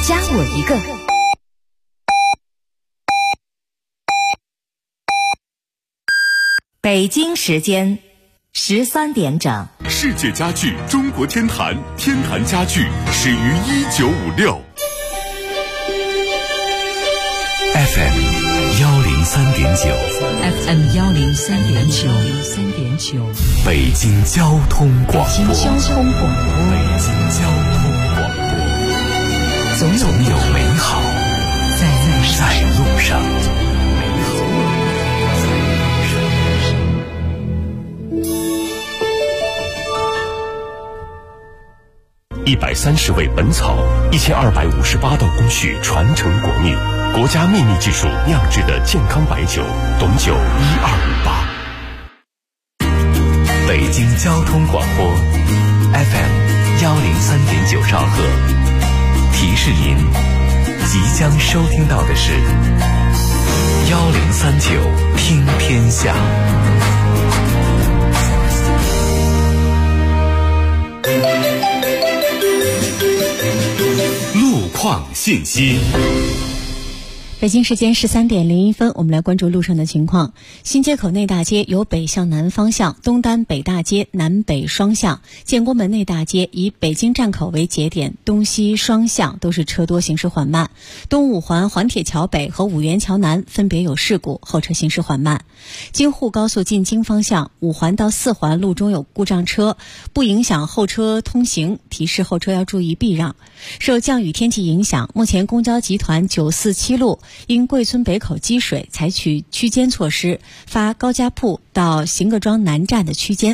加我一个。北京时间13点整。 世界家具中国天坛，天坛家具始于1956。 FM 103.9 FM 103.9 北京交通广播。 北京交通广播。 北京交通广播。总有美好在路上。130味本草，1258道工序传承国秘，国家秘密技术酿制的健康白酒，董酒1258。北京交通广播 FM 103.9兆赫，提示您即将收听到的是1039听天下。路况信息。 北京时间13点01分，我们来关注路上的情况。新街口内大街由北向南方向，东单北大街南北双向，建国门内大街以北京站口为节点，东西双向都是车多，行驶缓慢。东五环环铁桥北和五元桥南分别有事故，后车行驶缓慢。京沪高速进京方向5环到4环路中有故障车，不影响后车通行，提示后车要注意避让。受降雨天气影响，目前公交集团947路因贵村北口积水，采取区间措施，发高家铺到邢各庄南站的区间。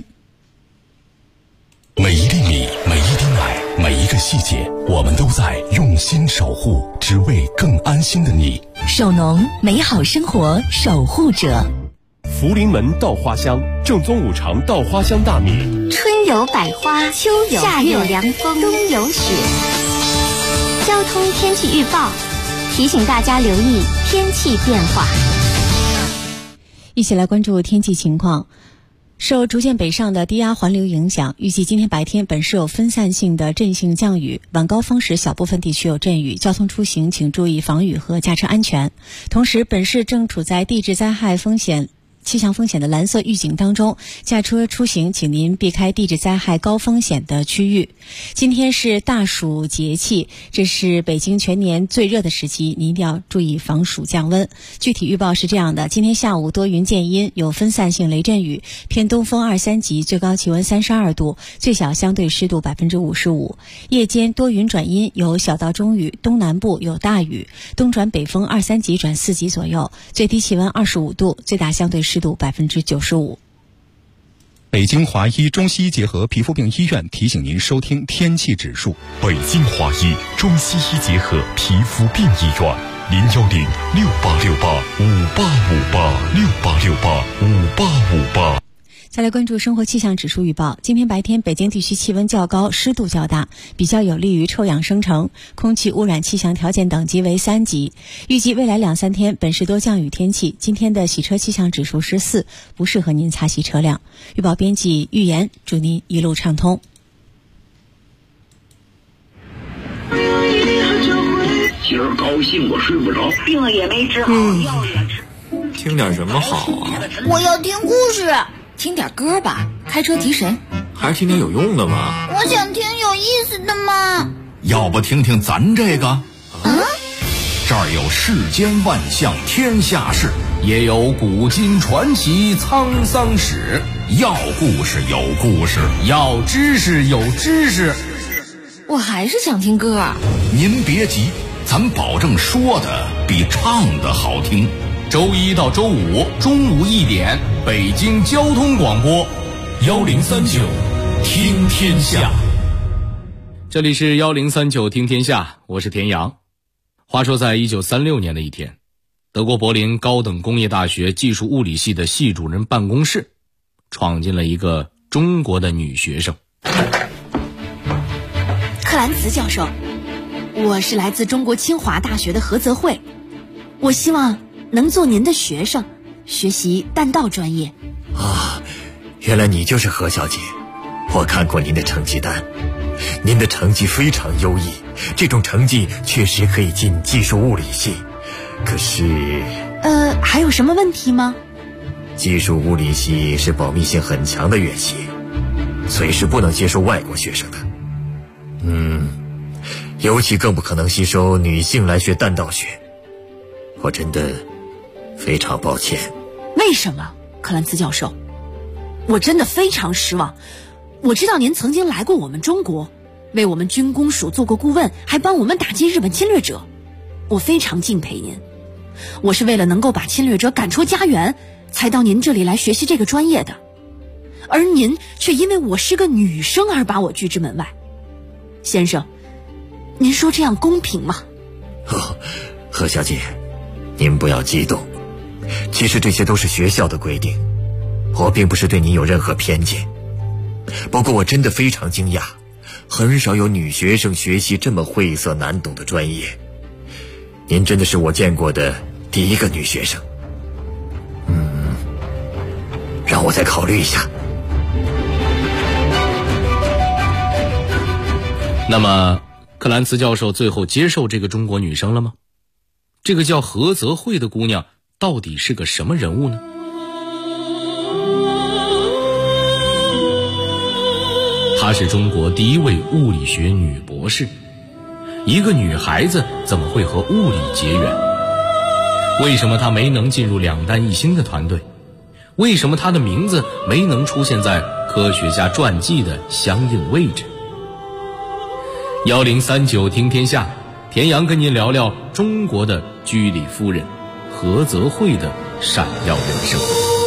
每一粒米，每一滴奶，每一个细节，我们都在用心守护，只为更安心的你。 首农，美好生活守护者。 福临门稻花香，正宗五常稻花香大米。 春有百花，秋有夏有凉风，冬有雪。交通天气预报提醒大家留意天气变化。 一起来关注天气情况。受逐渐北上的低压环流影响，预计今天白天本市有分散性的阵性降雨，晚高峰时小部分地区有阵雨，交通出行请注意防雨和驾车安全。同时，本市正处在地质灾害气象风险的蓝色预警当中，驾车出行请您避开地质灾害高风险的区域。今天是大暑节气，这是北京全年最热的时期，您一定要注意防暑降温。具体预报是这样的：今天下午多云见阴，有分散性雷阵雨，偏东风2、3级，最高气温32度，最小相对湿度55%。夜间多云转阴，有小到中雨，东南部有大雨，东转北风2、3级转4级左右，最低气温25度，最大相对湿度95%。 北京华医中西医结合皮肤病医院提醒您收听天气指数。 北京华医中西医结合皮肤病医院，0106868585858，68685858。 再来关注生活气象指数预报。今天白天北京地区气温较高，湿度较大，比较有利于臭氧生成，空气污染气象条件等级为3级。预计未来2、3天本市多降雨天气，今天的洗车气象指数是4，不适合您擦洗车辆。预报编辑预言，祝您一路畅通。 今儿高兴我睡不着， 病了也没治好，药也吃。 听点什么好啊？ 我要听故事。 听点歌吧，开车提神。 还是听点有用的嘛。 我想听有意思的嘛。 要不听听咱这个？这儿有世间万象天下事，也有古今传奇沧桑史。要故事有故事，要知识有知识。 我还是想听歌。 您别急，咱保证说的比唱的好听。周一到周五中午1点，北京交通广播1039听天下。 这里是1039听天下，我是田阳。话说在1936年的一天，德国柏林高等工业大学技术物理系的系主任办公室闯进了一个中国的女学生。 克兰茨教授，我是来自中国清华大学的何泽慧，我希望能做您的学生，学习弹道专业。 原来你就是何小姐，我看过您的成绩单， 您的成绩非常优异，这种成绩确实可以进技术物理系。可是， 还有什么问题吗？ 技术物理系是保密性很强的院系，随时不能接受外国学生的。尤其更不可能吸收女性来学弹道学。我真的非常抱歉。 为什么，克兰茨教授？我真的非常失望。我知道您曾经来过我们中国，为我们军工署做过顾问，还帮我们打击日本侵略者。我非常敬佩您。我是为了能够把侵略者赶出家园，才到您这里来学习这个专业的。而您却因为我是个女生而把我拒之门外。先生，您说这样公平吗？ 何小姐，您不要激动。其实这些都是学校的规定，我并不是对您有任何偏见。不过我真的非常惊讶，很少有女学生学习这么晦涩难懂的专业。您真的是我见过的第一个女学生。让我再考虑一下。 那么克兰茨教授最后接受这个中国女生了吗？这个叫何泽慧的姑娘到底是个什么人物呢？她是中国第一位物理学女博士。一个女孩子怎么会和物理结缘？为什么她没能进入两弹一星的团队？为什么她的名字没能出现在科学家传记的相应位置？1039听天下，田阳跟您聊聊中国的居里夫人何泽慧的闪耀人生。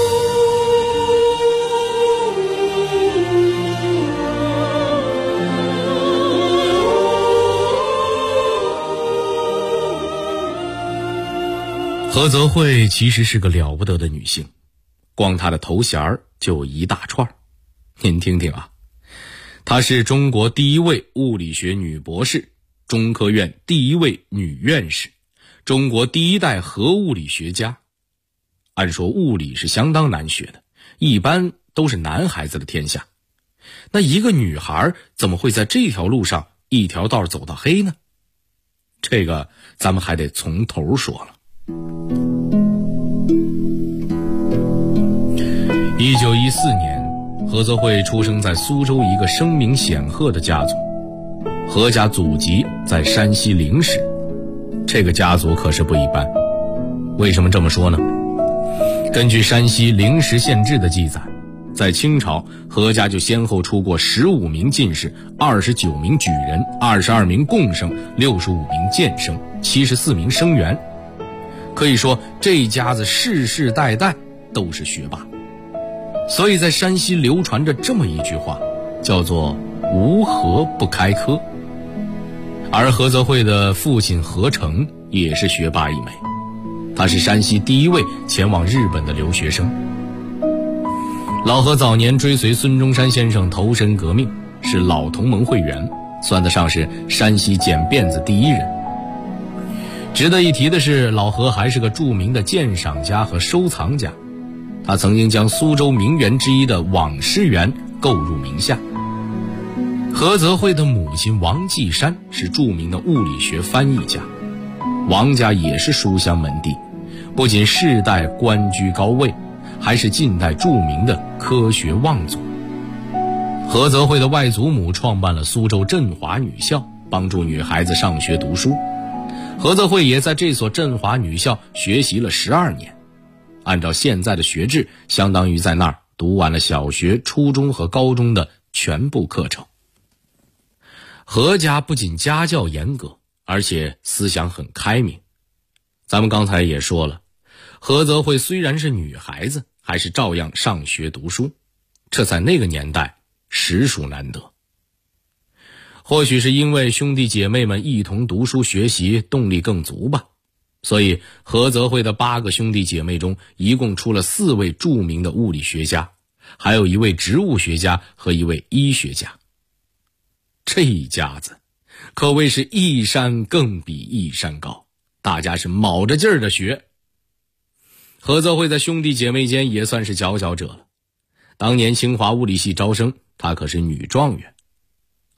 何泽慧其实是个了不得的女性，光她的头衔就有一大串。您听听啊，她是中国第一位物理学女博士，中科院第一位女院士，中国第一代核物理学家。按说物理是相当难学的，一般都是男孩子的天下。那一个女孩怎么会在这条路上一条道走到黑呢？这个咱们还得从头说了。1914年，何泽慧出生在苏州一个声名显赫的家族。何家祖籍在山西灵石，这个家族可是不一般。为什么这么说呢？根据山西灵石县志的记载，在清朝，何家就先后出过15名进士、29名举人、22名贡生、65名监生、74名生员。可以说这家子世世代代都是学霸。所以在山西流传着这么一句话，叫做无何不开科。而何泽慧的父亲何成也是学霸一枚，他是山西第一位前往日本的留学生。老何早年追随孙中山先生投身革命，是老同盟会员，算得上是山西剪辫子第一人。值得一提的是，老何还是个著名的鉴赏家和收藏家，他曾经将苏州名园之一的网师园购入名下。何泽慧的母亲王继山是著名的物理学翻译家，王家也是书香门第，不仅世代官居高位，还是近代著名的科学望族。何泽慧的外祖母创办了苏州振华女校，帮助女孩子上学读书。何泽慧也在这所振华女校学习了12年，按照现在的学制，相当于在那儿读完了小学、初中和高中的全部课程。何家不仅家教严格，而且思想很开明。咱们刚才也说了，何泽慧虽然是女孩子，还是照样上学读书，这在那个年代实属难得。或许是因为兄弟姐妹们一同读书学习，动力更足吧，所以何泽慧的8个兄弟姐妹中，一共出了4位著名的物理学家，还有1位植物学家和1位医学家。这一家子可谓是一山更比一山高，大家是卯着劲儿的学。何泽慧在兄弟姐妹间也算是佼佼者了。当年清华物理系招生，她可是女状元。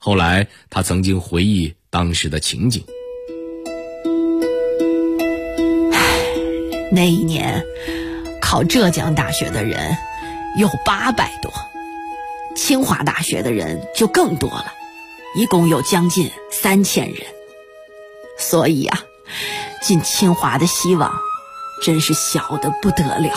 后来他曾经回忆当时的情景。 那一年考浙江大学的人有800多，清华大学的人就更多了，一共有将近3000人。所以啊，进清华的希望真是小得不得了。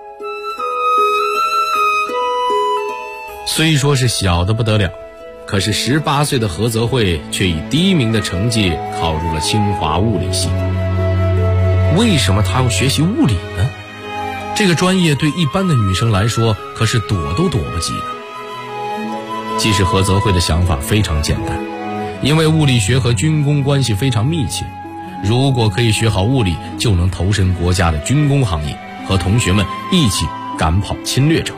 虽说是小得不得了，可是18岁的何泽慧却以第1名的成绩考入了清华物理系。为什么她要学习物理呢？这个专业对一般的女生来说可是躲都躲不及的。其实何泽慧的想法非常简单，因为物理学和军工关系非常密切，如果可以学好物理，就能投身国家的军工行业，和同学们一起赶跑侵略者。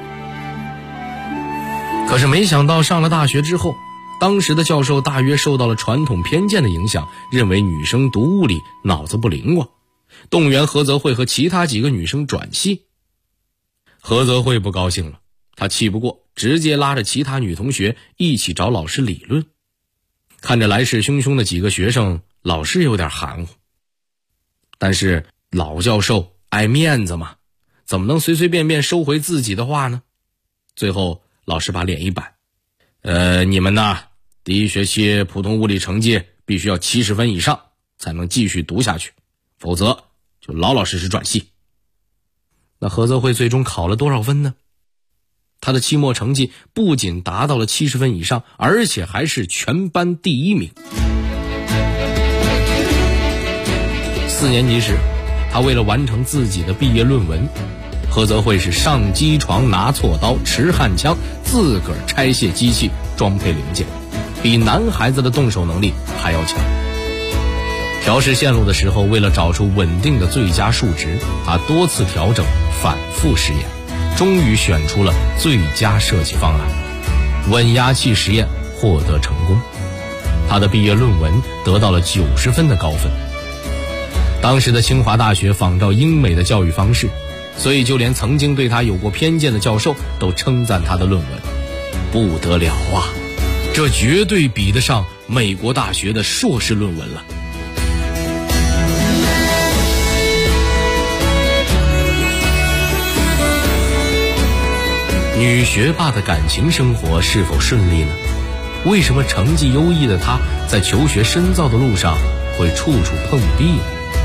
可是没想到上了大学之后，当时的教授大约受到了传统偏见的影响，认为女生读物理脑子不灵光，动员何泽慧和其他几个女生转系。何泽慧不高兴了，她气不过，直接拉着其他女同学一起找老师理论。看着来势汹汹的几个学生，老师有点含糊，但是老教授爱面子嘛，怎么能随随便便收回自己的话呢？最后老师把脸一板，你们呢，第1学期普通物理成绩必须要70分以上才能继续读下去，否则就老老实实转系。那何泽慧最终考了多少分呢？他的期末成绩不仅达到了70分以上，而且还是全班第1名。4年级时，他为了完成自己的毕业论文，何泽慧是上机床拿锉刀，持焊枪，自个儿拆卸机器，装配零件，比男孩子的动手能力还要强。调试线路的时候，为了找出稳定的最佳数值，他多次调整，反复实验，终于选出了最佳设计方案。稳压器实验获得成功，他的毕业论文得到了90分的高分。当时的清华大学仿照英美的教育方式，所以就连曾经对他有过偏见的教授都称赞他的论文不得了啊，这绝对比得上美国大学的硕士论文了。女学霸的感情生活是否顺利呢？为什么成绩优异的她在求学深造的路上会处处碰壁呢？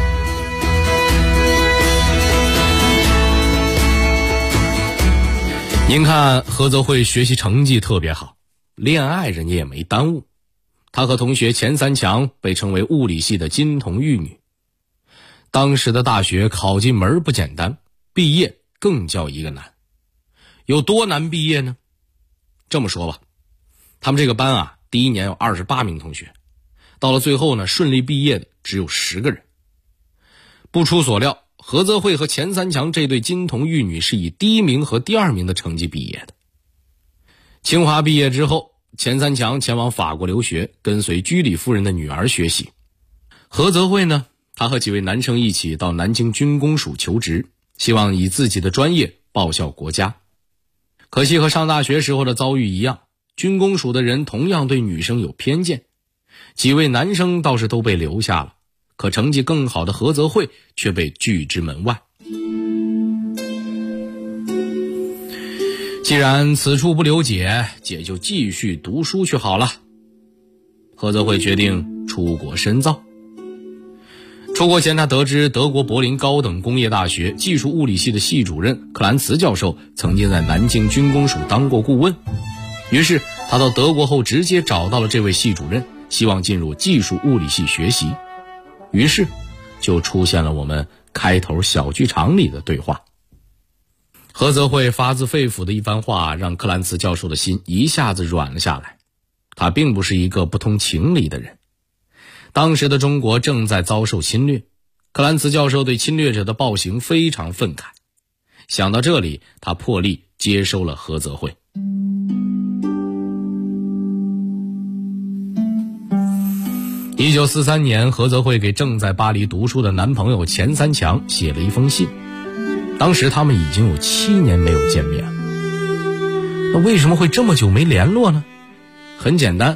您看何泽慧学习成绩特别好，恋爱人家也没耽误。她和同学钱三强被称为物理系的金童玉女。当时的大学考进门不简单，毕业更叫一个难。有多难毕业呢？这么说吧，他们这个班啊，第1年有28名同学，到了最后呢，顺利毕业的只有10个人。不出所料，何泽慧和钱三强这对金童玉女是以第1名和第2名的成绩毕业的。清华毕业之后，钱三强前往法国留学，跟随居里夫人的女儿学习。何泽慧呢，他和几位男生一起到南京军工署求职，希望以自己的专业报效国家。可惜和上大学时候的遭遇一样，军工署的人同样对女生有偏见，几位男生倒是都被留下了，可成绩更好的何泽慧却被拒之门外。既然此处不留姐，姐就继续读书去好了。何泽慧决定出国深造。出国前，他得知德国柏林高等工业大学技术物理系的系主任克兰茨教授曾经在南京军工署当过顾问，于是他到德国后直接找到了这位系主任，希望进入技术物理系学习。于是就出现了我们开头小剧场里的对话。何泽慧发自肺腑的一番话让克兰茨教授的心一下子软了下来。他并不是一个不通情理的人。当时的中国正在遭受侵略，克兰茨教授对侵略者的暴行非常愤慨。想到这里，他破例接收了何泽慧。1943年，何泽慧给正在巴黎读书的男朋友钱三强写了一封信。当时他们已经有7年没有见面了。那为什么会这么久没联络呢？很简单，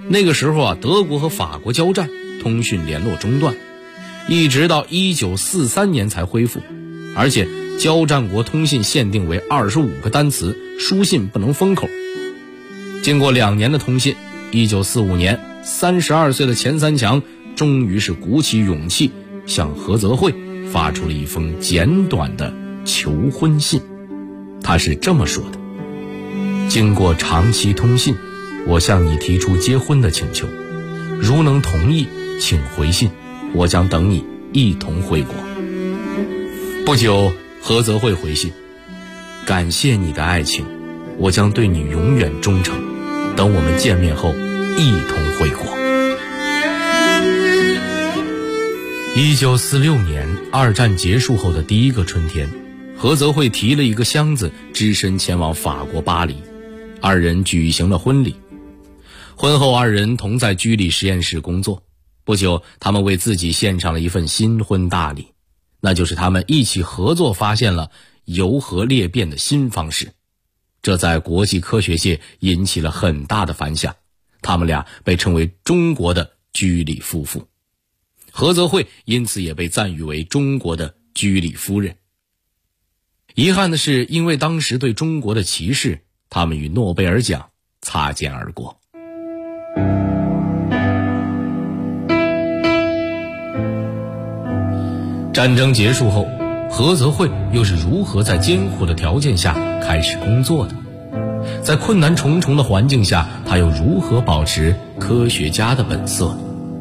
那个时候德国和法国交战，通讯联络中断，一直到1943年才恢复，而且交战国通信限定为25个单词，书信不能封口。经过2年的通信，1945年32岁的钱三强终于是鼓起勇气向何泽慧发出了一封简短的求婚信。他是这么说的：经过长期通信，我向你提出结婚的请求，如能同意请回信，我将等你一同回国。不久，何泽慧回信：感谢你的爱情，我将对你永远忠诚，等我们见面后一同回国。1946年2战结束后的第一个春天，何泽慧提了一个箱子，只身前往法国巴黎，二人举行了婚礼。婚后二人同在居里实验室工作，不久他们为自己献上了一份新婚大礼，那就是他们一起合作发现了疣核裂变的新方式。这在国际科学界引起了很大的反响，他们俩被称为中国的居里夫妇。何泽慧因此也被赞誉为中国的居里夫人。遗憾的是，因为当时对中国的歧视，他们与诺贝尔奖擦肩而过。战争结束后，何泽慧又是如何在艰苦的条件下开始工作的？在困难重重的环境下，他又如何保持科学家的本色？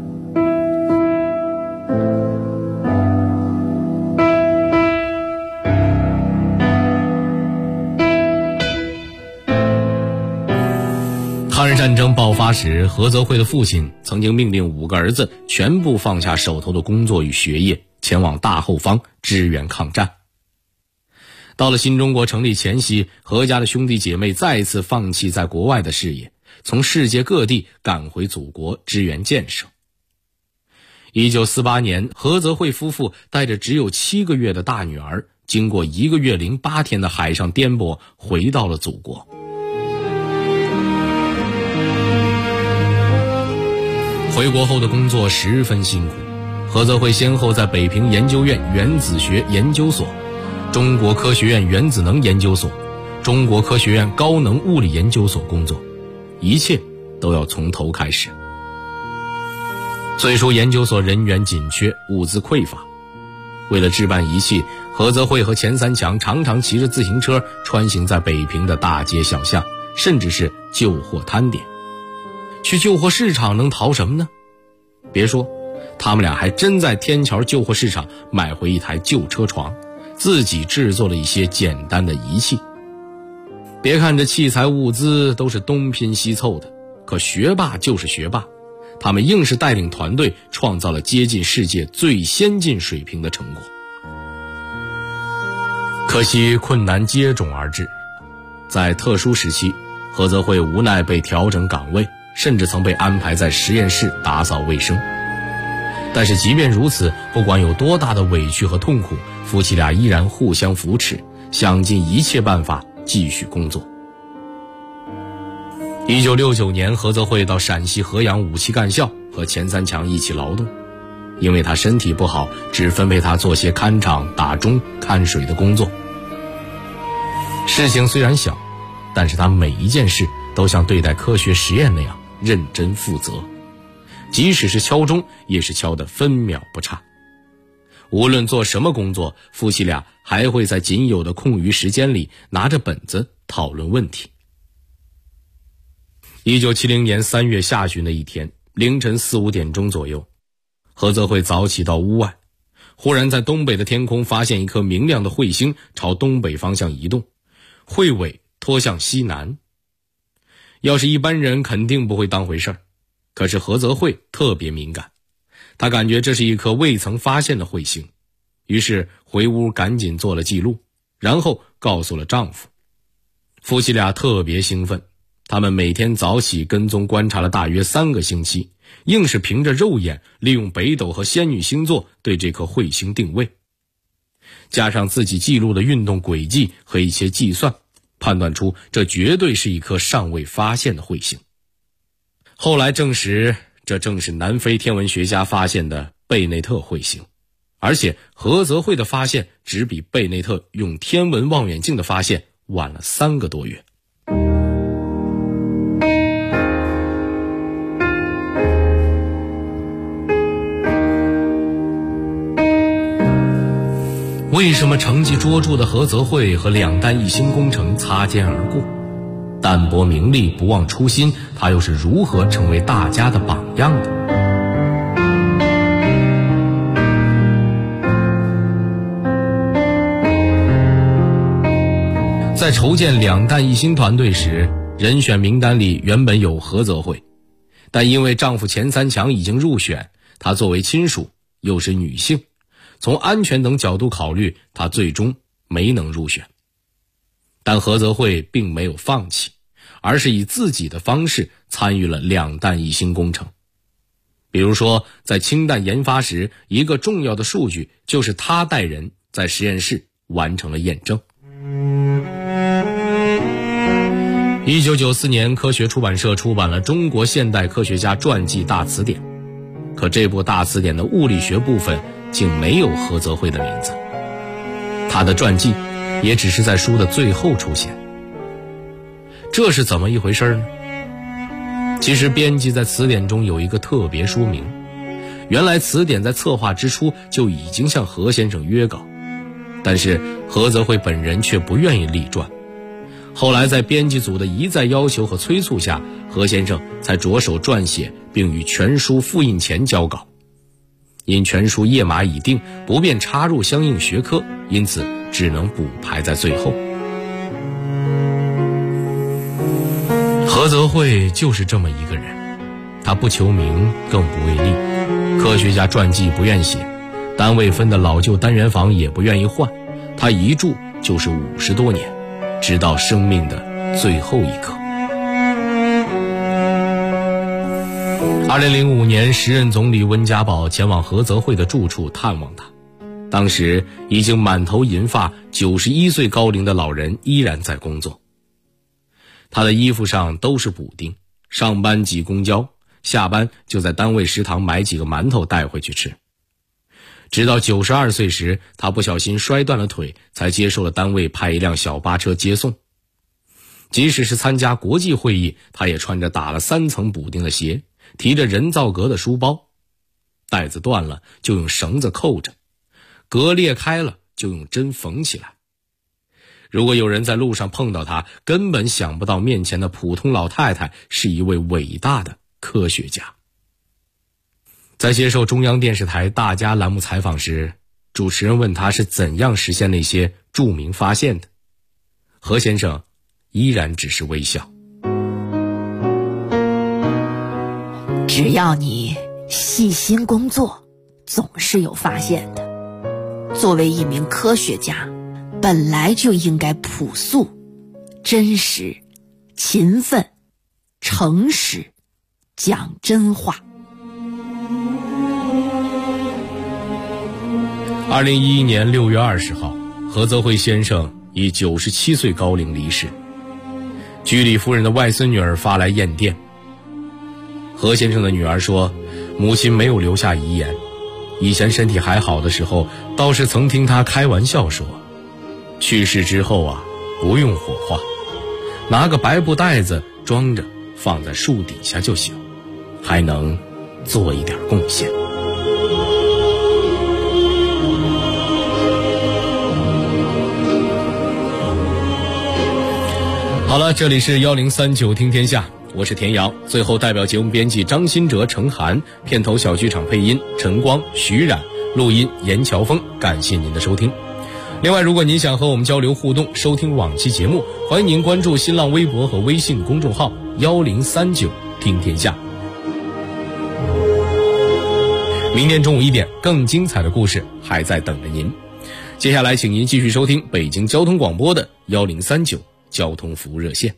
抗日战争爆发时，何泽慧的父亲曾经命令5个儿子全部放下手头的工作与学业，前往大后方支援抗战。到了新中国成立前夕，何家的兄弟姐妹再一次放弃在国外的事业，从世界各地赶回祖国支援建设。1948年，何泽慧夫妇带着只有7个月的大女儿，经过1个月08天的海上颠簸，回到了祖国。回国后的工作十分辛苦，何泽慧先后在北平研究院原子学研究所、中国科学院原子能研究所、中国科学院高能物理研究所工作，一切都要从头开始。最初研究所人员紧缺，物资匮乏，为了置办仪器，何泽慧和钱三强常常骑着自行车穿行在北平的大街小巷，甚至是旧货摊点。去旧货市场能淘什么呢？别说，他们俩还真在天桥旧货市场买回一台旧车床，自己制作了一些简单的仪器。别看这器材物资都是东拼西凑的，可学霸就是学霸，他们硬是带领团队创造了接近世界最先进水平的成果。可惜困难接踵而至，在特殊时期，何泽慧无奈被调整岗位，甚至曾被安排在实验室打扫卫生。但是即便如此，不管有多大的委屈和痛苦，夫妻俩依然互相扶持，想尽一切办法继续工作。1969年，何泽慧到陕西合阳武器干校和钱三强一起劳动，因为他身体不好，只分配他做些看场、打钟、看水的工作。事情虽然小，但是他每一件事都像对待科学实验那样认真负责，即使是敲钟也是敲得分秒不差。无论做什么工作，夫妻俩还会在仅有的空余时间里拿着本子讨论问题。1970年3月下旬的一天，凌晨4、5点钟左右，何泽慧早起到屋外，忽然在东北的天空发现一颗明亮的彗星朝东北方向移动，彗尾拖向西南。要是一般人肯定不会当回事儿，可是何泽慧特别敏感，他感觉这是一颗未曾发现的彗星，于是回屋赶紧做了记录，然后告诉了丈夫。夫妻俩特别兴奋，他们每天早起跟踪观察了大约3个星期，硬是凭着肉眼利用北斗和仙女星座对这颗彗星定位，加上自己记录的运动轨迹和一些计算，判断出这绝对是一颗尚未发现的彗星。 后来证实，这正是南非天文学家发现的贝内特彗星，而且菏泽会的发现只比贝内特用天文望远镜的发现晚了3个多月。为什么成绩卓著的菏泽会和两弹一星工程擦肩而过？淡泊名利，不忘初心，他又是如何成为大家的榜样的？在筹建两弹一星团队时，人选名单里原本有菏泽会，但因为丈夫钱三强已经入选，她作为亲属又是女性，从安全等角度考虑，她最终没能入选。但菏泽会并没有放弃，而是以自己的方式参与了两弹一星工程。比如说，在氢弹研发时，一个重要的数据就是他带人在实验室完成了验证。1994年，科学出版社出版了《中国现代科学家传记大词典》，可这部大词典的物理学部分竟没有菏泽会的名字，他的传记也只是在书的最后出现。这是怎么一回事呢？其实编辑在词典中有一个特别说明，原来词典在策划之初就已经向何先生约稿，但是菏泽会本人却不愿意立传。后来在编辑组的一再要求和催促下，何先生才着手撰写，并于全书复印前交稿。因全书页码已定，不便插入相应学科，因此只能补排在最后。菏泽会就是这么一个人，他不求名，更不为利，科学家传记不愿写，单位分的老旧单元房也不愿意换，他一住就是50多年，直到生命的最后一刻。2005年，时任总理温家宝前往菏泽会的住处探望他，当时已经满头银发、91岁高龄的老人依然在工作。他的衣服上都是补丁，上班挤公交，下班就在单位食堂买几个馒头带回去吃。直到92岁时，他不小心摔断了腿，才接受了单位派一辆小巴车接送。即使是参加国际会议，他也穿着打了3层补丁的鞋，提着人造革的书包，带子断了就用绳子扣着，革裂开了就用针缝起来。如果有人在路上碰到他，根本想不到面前的普通老太太是一位伟大的科学家。在接受中央电视台大家栏目采访时，主持人问他是怎样实现那些著名发现的，何先生依然只是微笑。 只要你细心工作，总是有发现的。作为一名科学家，本来就应该朴素、真实、勤奋、诚实，讲真话。 2011年6月20号，菏泽会先生以97岁高龄离世。居里夫人的外孙女儿发来唁电。何先生的女儿说，母亲没有留下遗言，以前身体还好的时候，倒是曾听她开玩笑说，去世之后啊，不用火化，拿个白布袋子装着放在树底下就行，还能做一点贡献。好了，这里是1039听天下，我是田阳。最后代表节目编辑张新哲、程涵，片头小剧场配音陈光、徐冉，录音严乔峰。感谢您的收听。另外，如果您想和我们交流互动，收听往期节目，欢迎您关注新浪微博和微信公众号1039听天下。明天中午1点，更精彩的故事还在等着您。接下来请您继续收听北京交通广播的1039交通服务热线。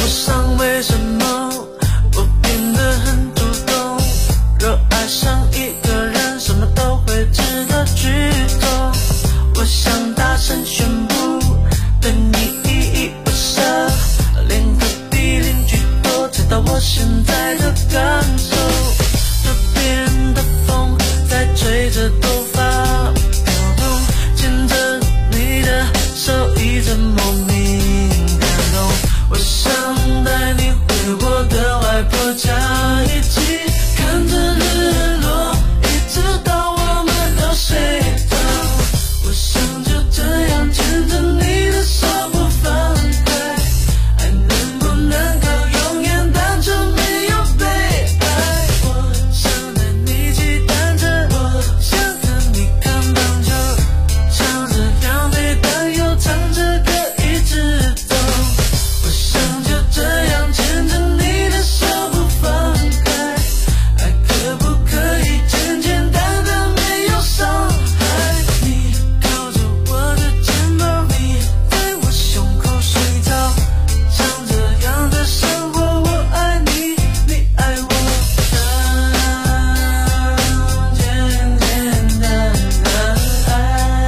我想为什么我变得很主动，若爱上一个人什么都会值得去做。我想大声宣布对你依依不舍，连隔壁邻居都知道我现在的感受。这边的风在吹着头发飘动，牵着你的手一直莫名感动。我想带你回我的外婆家，一起看着日落，一直到我们都睡着。我想就这样牵着你的手不放开，爱能不能够永远单纯没有被爱。我想带你骑单车，我想和你看棒球，唱着杨梅但又唱着歌一直走。我想就这样牵着你的手不放开，爱可不可以简简单单没有伤害。你靠着我的肩膀，你在我胸口睡着，像这样的生活，我爱你，你爱我，简简单单爱，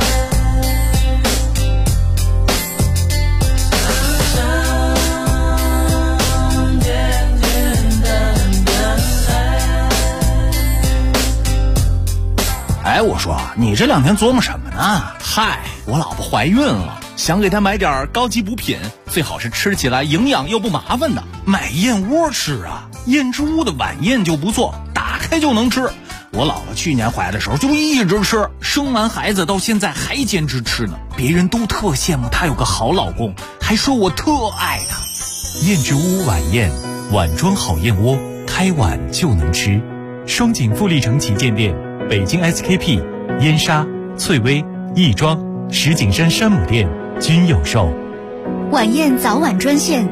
简简单单爱。 哎，我说你这两天琢磨什么呢？嗨，我老婆怀孕了，想给她买点高级补品，最好是吃起来营养又不麻烦的。买燕窝吃啊，燕之屋的晚宴就不错，打开就能吃。我老婆去年怀的时候就一直吃，生完孩子到现在还坚持吃呢。别人都特羡慕她有个好老公，还说我特爱她。 燕之屋晚宴，碗装好燕窝，开碗就能吃。双井富力城旗舰店、北京 SKP、燕莎、翠微、亦庄、石景山山姆店均有售。 晚宴早晚专线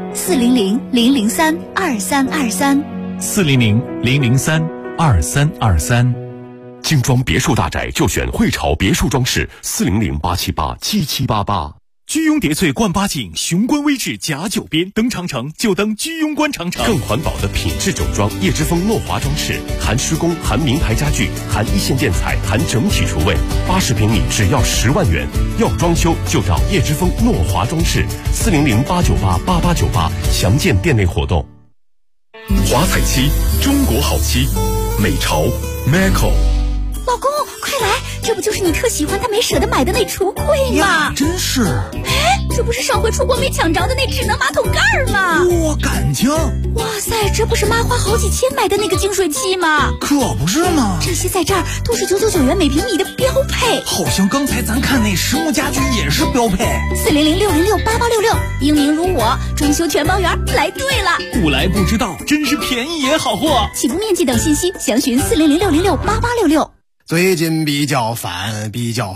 400-003-2323，400-003-2323。 精装别墅大宅就选汇潮别墅装饰，400-878-7788。 居庸叠翠冠八景，雄关微志甲九边，登长城就登居庸关长城。 更环保的品质酒庄叶之峰诺华装饰，含施工，含名牌家具，含一线建材，含整体厨卫，80平米只要10万元。要装修就找叶之峰诺华装饰，400-898-8898，详见店内活动。华彩漆，中国好漆，美潮 Maco。 老公，快来！这不就是你特喜欢但没舍得买的那橱柜吗？ 真是！ 哎，这不是上回出国没抢着的那智能马桶盖吗？ 哇，感情！ 哇塞，这不是妈花好几千买的那个净水器吗？ 可不是嘛！ 这些在这儿都是999元每平米的标配。 好像刚才咱看那实木家居也是标配。 400-606-8866，英明如我，装修全包圆，来对了。 不来不知道，真是便宜也好货。 起步面积等信息详询400-606-8866。 最近比较烦，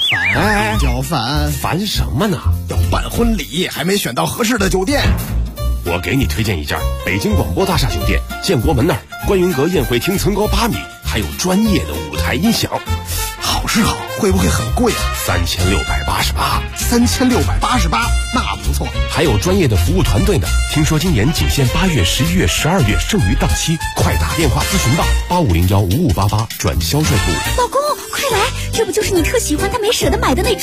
烦什么呢？ 要办婚礼，还没选到合适的酒店。 我给你推荐一家北京广播大厦酒店，建国门那儿，观云阁宴会厅层高8米，还有专业的舞台音响。 好是好，会不会很贵啊？3688，那不错。 还有专业的服务团队呢。听说今年仅限8月、11月、12月，剩余档期，快打电话咨询吧，85015588转销售部。 老公，快来！这不就是你特喜欢但没舍得买的那